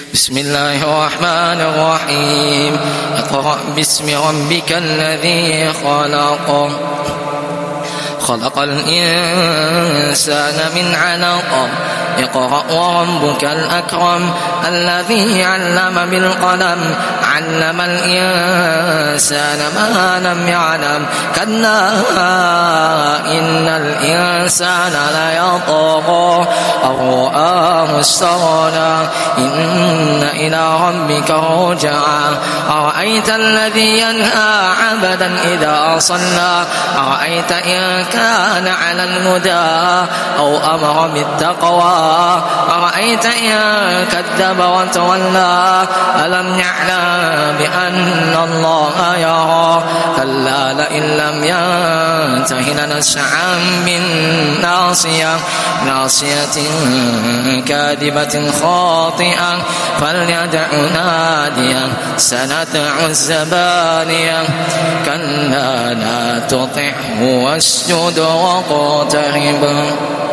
بسم الله الرحمن الرحيم اقرأ باسم ربك الذي خلق الإنسان من علق اقرأ وربك الأكرم الذي علم بالقلم علم الإنسان ما لم يعلم كلا إن الإنسان ليطغى أن رآه استغنى إن إلى ربك رجعا أرأيت الذي ينهى عبدا إذا صلى أرأيت إن كان على الهدى أو أمر بالتقوى أرأيت إن كذب وتولى ألم يعلم بأن الله يرى كلا لئن لم ينته لنسعا بالناصية كاذبة خاطئة فليدع ناديا سندع الزبانية كلا لا تطعه واسجد واقترب